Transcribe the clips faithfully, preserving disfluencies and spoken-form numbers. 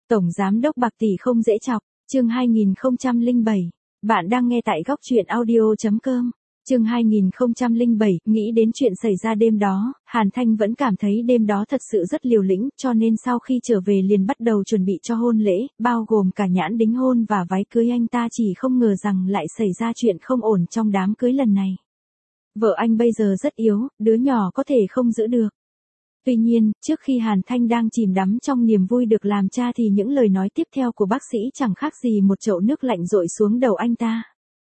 Tổng giám đốc bạc tỷ không dễ chọc, chương hai nghìn không trăm lẻ bảy. Bạn đang nghe tại góc truyện audio chấm com. Chương hai nghìn không trăm lẻ bảy, nghĩ đến chuyện xảy ra đêm đó, Hàn Thanh vẫn cảm thấy đêm đó thật sự rất liều lĩnh, cho nên sau khi trở về liền bắt đầu chuẩn bị cho hôn lễ, bao gồm cả nhãn đính hôn và váy cưới. Anh ta chỉ không ngờ rằng lại xảy ra chuyện không ổn trong đám cưới lần này. Vợ anh bây giờ rất yếu, đứa nhỏ có thể không giữ được. Tuy nhiên, trước khi Hàn Thanh đang chìm đắm trong niềm vui được làm cha thì những lời nói tiếp theo của bác sĩ chẳng khác gì một chậu nước lạnh dội xuống đầu anh ta.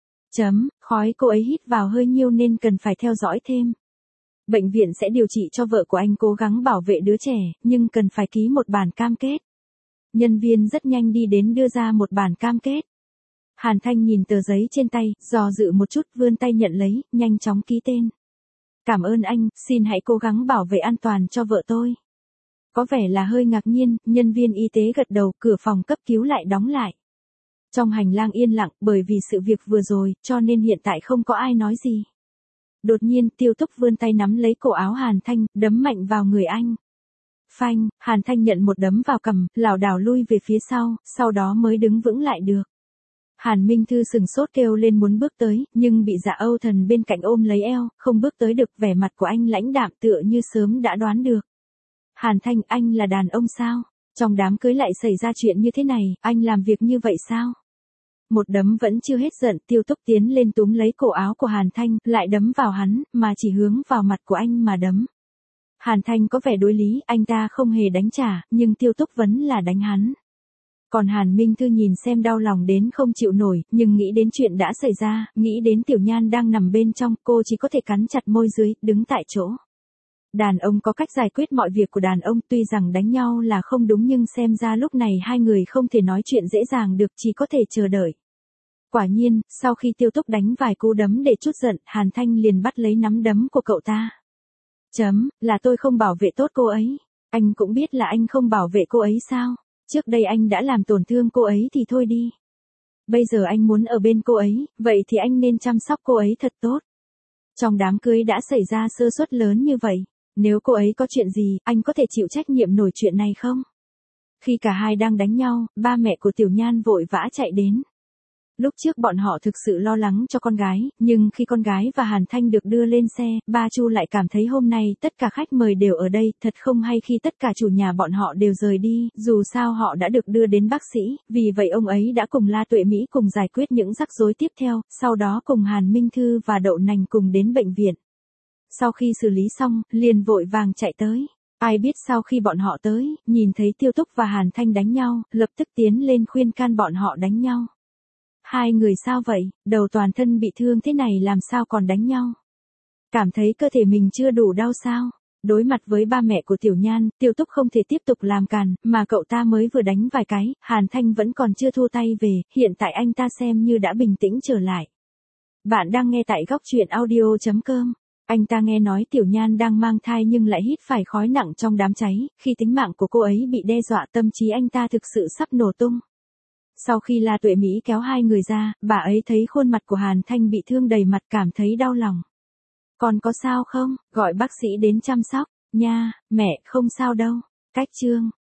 Chấm, khói cô ấy hít vào hơi nhiều nên cần phải theo dõi thêm. Bệnh viện sẽ điều trị cho vợ của anh cố gắng bảo vệ đứa trẻ, nhưng cần phải ký một bản cam kết. Nhân viên rất nhanh đi đến đưa ra một bản cam kết. Hàn Thanh nhìn tờ giấy trên tay, dò dự một chút vươn tay nhận lấy, nhanh chóng ký tên. Cảm ơn anh, xin hãy cố gắng bảo vệ an toàn cho vợ tôi. Có vẻ là hơi ngạc nhiên, nhân viên y tế gật đầu, cửa phòng cấp cứu lại đóng lại. Trong hành lang yên lặng, bởi vì sự việc vừa rồi, cho nên hiện tại không có ai nói gì. Đột nhiên, Tiêu Túc vươn tay nắm lấy cổ áo Hàn Thanh, đấm mạnh vào người anh. Phanh, Hàn Thanh nhận một đấm vào cằm, lảo đảo lui về phía sau, sau đó mới đứng vững lại được. Hàn Minh Thư sừng sốt kêu lên muốn bước tới, nhưng bị Dạ Âu Thần bên cạnh ôm lấy eo, không bước tới được. Vẻ mặt của anh lãnh đạm tựa như sớm đã đoán được. Hàn Thanh, anh là đàn ông sao? Trong đám cưới lại xảy ra chuyện như thế này, anh làm việc như vậy sao? Một đấm vẫn chưa hết giận, Tiêu Túc tiến lên túm lấy cổ áo của Hàn Thanh, lại đấm vào hắn, mà chỉ hướng vào mặt của anh mà đấm. Hàn Thanh có vẻ đối lý, anh ta không hề đánh trả, nhưng Tiêu Túc vẫn là đánh hắn. Còn Hàn Minh Thư nhìn xem đau lòng đến không chịu nổi, nhưng nghĩ đến chuyện đã xảy ra, nghĩ đến Tiểu Nhan đang nằm bên trong, cô chỉ có thể cắn chặt môi dưới, đứng tại chỗ. Đàn ông có cách giải quyết mọi việc của đàn ông, tuy rằng đánh nhau là không đúng nhưng xem ra lúc này hai người không thể nói chuyện dễ dàng được, chỉ có thể chờ đợi. Quả nhiên, sau khi Tiêu Túc đánh vài cú đấm để trút giận, Hàn Thanh liền bắt lấy nắm đấm của cậu ta. Chấm, là tôi không bảo vệ tốt cô ấy. Anh cũng biết là anh không bảo vệ cô ấy sao? Trước đây anh đã làm tổn thương cô ấy thì thôi đi. Bây giờ anh muốn ở bên cô ấy, vậy thì anh nên chăm sóc cô ấy thật tốt. Trong đám cưới đã xảy ra sơ suất lớn như vậy, nếu cô ấy có chuyện gì, anh có thể chịu trách nhiệm nổi chuyện này không? Khi cả hai đang đánh nhau, ba mẹ của Tiểu Nhan vội vã chạy đến. Lúc trước bọn họ thực sự lo lắng cho con gái, nhưng khi con gái và Hàn Thanh được đưa lên xe, ba Chu lại cảm thấy hôm nay tất cả khách mời đều ở đây, thật không hay khi tất cả chủ nhà bọn họ đều rời đi, dù sao họ đã được đưa đến bác sĩ, vì vậy ông ấy đã cùng La Tuệ Mỹ cùng giải quyết những rắc rối tiếp theo, sau đó cùng Hàn Minh Thư và Đậu Nành cùng đến bệnh viện. Sau khi xử lý xong, liền vội vàng chạy tới. Ai biết sau khi bọn họ tới, nhìn thấy Tiêu Túc và Hàn Thanh đánh nhau, lập tức tiến lên khuyên can bọn họ đánh nhau. Hai người sao vậy, đầu toàn thân bị thương thế này làm sao còn đánh nhau? Cảm thấy cơ thể mình chưa đủ đau sao? Đối mặt với ba mẹ của Tiểu Nhan, Tiêu Túc không thể tiếp tục làm càn, mà cậu ta mới vừa đánh vài cái, Hàn Thanh vẫn còn chưa thu tay về, hiện tại anh ta xem như đã bình tĩnh trở lại. Bạn đang nghe tại góc truyện audio chấm com. Anh ta nghe nói Tiểu Nhan đang mang thai nhưng lại hít phải khói nặng trong đám cháy, khi tính mạng của cô ấy bị đe dọa tâm trí anh ta thực sự sắp nổ tung. Sau khi La Tuệ Mỹ kéo hai người ra, bà ấy thấy khuôn mặt của Hàn Thanh bị thương đầy mặt cảm thấy đau lòng. Còn có sao không, gọi bác sĩ đến chăm sóc, nha, mẹ, không sao đâu. Cách chương.